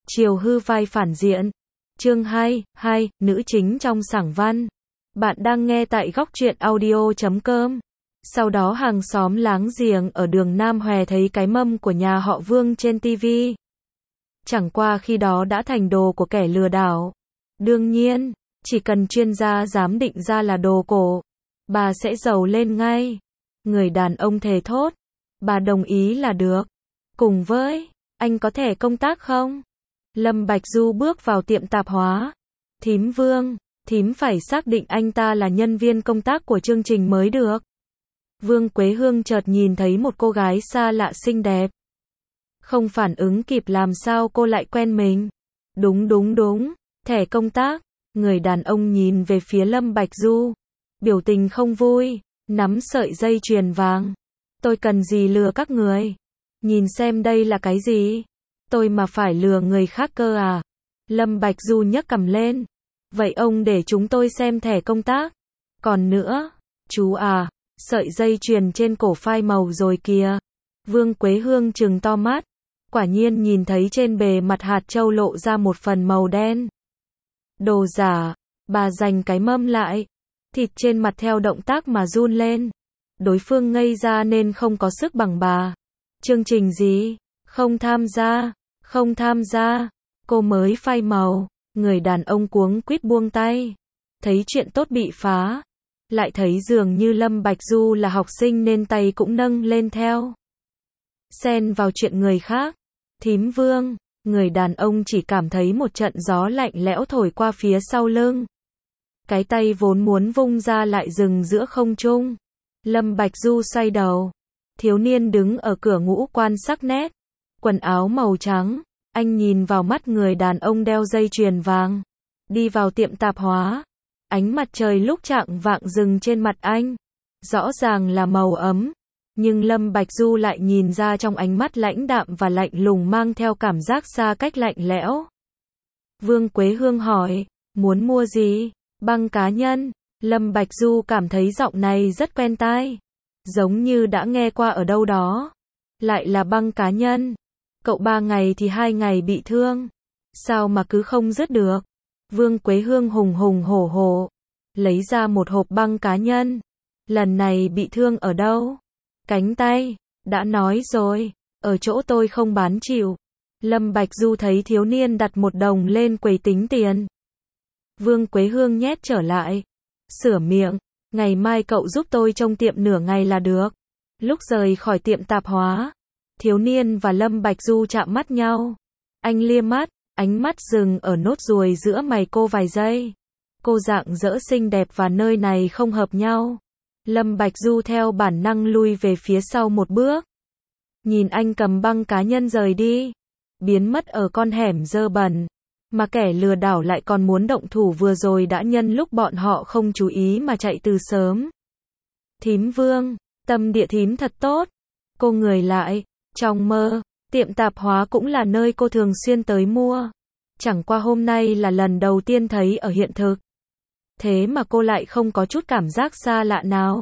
Chiều hư vai phản diện. Chương 2, nữ chính trong sảng văn. Bạn đang nghe tại góc truyện audio.com. Sau đó hàng xóm láng giềng ở đường Nam Hòe thấy cái mâm của nhà họ Vương trên TV. Chẳng qua khi đó đã thành đồ của kẻ lừa đảo. Đương nhiên, chỉ cần chuyên gia giám định ra là đồ cổ, bà sẽ giàu lên ngay. Người đàn ông thề thốt. Bà đồng ý là được. Cùng với, anh có thẻ công tác không? Lâm Bạch Du bước vào tiệm tạp hóa. Thím Vương, thím phải xác định anh ta là nhân viên công tác của chương trình mới được. Vương Quế Hương chợt nhìn thấy một cô gái xa lạ xinh đẹp. Không phản ứng kịp làm sao cô lại quen mình. Đúng, thẻ công tác. Người đàn ông nhìn về phía Lâm Bạch Du. Biểu tình không vui, nắm sợi dây chuyền vàng. Tôi cần gì lừa các người? Nhìn xem đây là cái gì? Tôi mà phải lừa người khác cơ à? Lâm Bạch Du nhấc cằm lên. Vậy ông để chúng tôi xem thẻ công tác. Còn nữa, chú à, sợi dây chuyền trên cổ phai màu rồi kìa. Vương Quế Hương trừng to mắt. Quả nhiên nhìn thấy trên bề mặt hạt châu lộ ra một phần màu đen. Đồ giả. Bà giành cái mâm lại. Thịt trên mặt theo động tác mà run lên. Đối phương ngây ra nên không có sức bằng bà. Chương trình gì? Không tham gia. Cô mới phai màu. Người đàn ông cuống quýt buông tay. Thấy chuyện tốt bị phá. Lại thấy dường như Lâm Bạch Du là học sinh nên tay cũng nâng lên theo. Xen vào chuyện người khác. Thím Vương. Người đàn ông chỉ cảm thấy một trận gió lạnh lẽo thổi qua phía sau lưng. Cái tay vốn muốn vung ra lại dừng giữa không trung. Lâm Bạch Du xoay đầu. Thiếu niên đứng ở cửa ngũ quan sắc nét. Quần áo màu trắng. Anh nhìn vào mắt người đàn ông đeo dây chuyền vàng. Đi vào tiệm tạp hóa. Ánh mặt trời lúc chạng vạng dừng trên mặt anh. Rõ ràng là màu ấm. Nhưng Lâm Bạch Du lại nhìn ra trong ánh mắt lãnh đạm và lạnh lùng mang theo cảm giác xa cách lạnh lẽo. Vương Quế Hương hỏi. Muốn mua gì? Băng cá nhân. Lâm Bạch Du cảm thấy giọng này rất quen tai. Giống như đã nghe qua ở đâu đó. Lại là băng cá nhân. Cậu 3 ngày thì 2 ngày bị thương. Sao mà cứ không dứt được? Vương Quế Hương hùng hổ. Lấy ra một hộp băng cá nhân. Lần này bị thương ở đâu? Cánh tay. Đã nói rồi. Ở chỗ tôi không bán chịu. Lâm Bạch Du thấy thiếu niên đặt 1 đồng lên quầy tính tiền. Vương Quế Hương nhét trở lại. Sửa miệng. Ngày mai cậu giúp tôi trông tiệm nửa ngày là được. Lúc rời khỏi tiệm tạp hóa. Thiếu niên và Lâm Bạch Du chạm mắt nhau. Anh lia mắt. Ánh mắt dừng ở nốt ruồi giữa mày cô vài giây. Cô rạng rỡ xinh đẹp và nơi này không hợp nhau. Lâm Bạch Du theo bản năng lui về phía sau một bước. Nhìn anh cầm băng cá nhân rời đi. Biến mất ở con hẻm dơ bẩn. Mà kẻ lừa đảo lại còn muốn động thủ vừa rồi đã nhân lúc bọn họ không chú ý mà chạy từ sớm. Thím Vương, tâm địa thím thật tốt. Cô người lại. Trong mơ, tiệm tạp hóa cũng là nơi cô thường xuyên tới mua. Chẳng qua hôm nay là lần đầu tiên thấy ở hiện thực. Thế mà cô lại không có chút cảm giác xa lạ nào.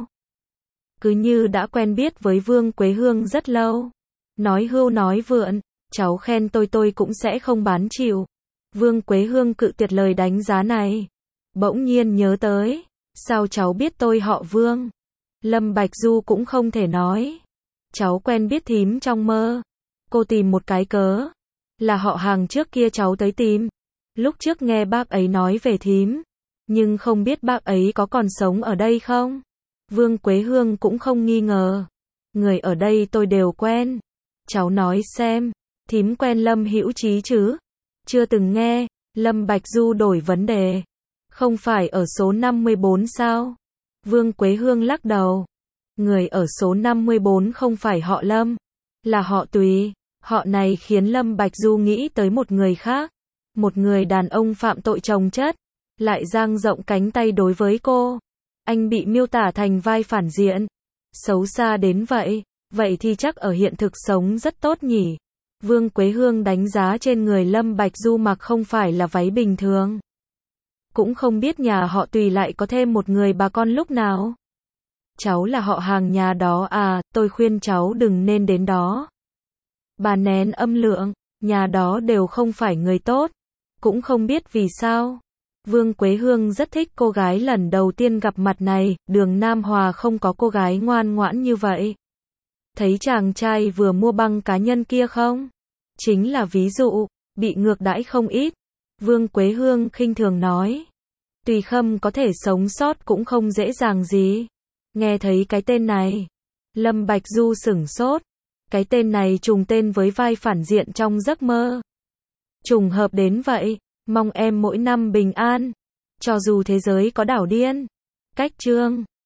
Cứ như đã quen biết với Vương Quế Hương rất lâu. Nói hưu nói vượn, cháu khen tôi cũng sẽ không bán chịu. Vương Quế Hương cự tuyệt lời đánh giá này. Bỗng nhiên nhớ tới. Sao cháu biết tôi họ Vương? Lâm Bạch Du cũng không thể nói. Cháu quen biết thím trong mơ. Cô tìm một cái cớ. Là họ hàng trước kia cháu tới tìm. Lúc trước nghe bác ấy nói về thím. Nhưng không biết bác ấy có còn sống ở đây không? Vương Quế Hương cũng không nghi ngờ. Người ở đây tôi đều quen. Cháu nói xem. Thím quen Lâm Hữu Trí chứ? Chưa từng nghe. Lâm Bạch Du đổi vấn đề. Không phải ở số 54 sao? Vương Quế Hương lắc đầu. Người ở số 54 không phải họ Lâm. Là họ Tùy. Họ này khiến Lâm Bạch Du nghĩ tới một người khác. Một người đàn ông phạm tội chồng chất. Lại dang rộng cánh tay đối với cô. Anh bị miêu tả thành vai phản diện. Xấu xa đến vậy. Vậy thì chắc ở hiện thực sống rất tốt nhỉ. Vương Quế Hương đánh giá trên người Lâm Bạch Du mặc không phải là váy bình thường. Cũng không biết nhà họ Tùy lại có thêm một người bà con lúc nào. Cháu là họ hàng nhà đó à, tôi khuyên cháu đừng nên đến đó. Bà nén âm lượng. nhà đó đều không phải người tốt. Cũng không biết vì sao. Vương Quế Hương rất thích cô gái lần đầu tiên gặp mặt này, Đường Nam Hòa không có cô gái ngoan ngoãn như vậy. Thấy chàng trai vừa mua băng cá nhân kia không? Chính là ví dụ, bị ngược đãi không ít. Vương Quế Hương khinh thường nói. Tùy Khâm có thể sống sót cũng không dễ dàng gì. Nghe thấy cái tên này, Lâm Bạch Du sửng sốt. Cái tên này trùng tên với vai phản diện trong giấc mơ. Trùng hợp đến vậy, mong em mỗi năm bình an. Cho dù thế giới có đảo điên. Cách chương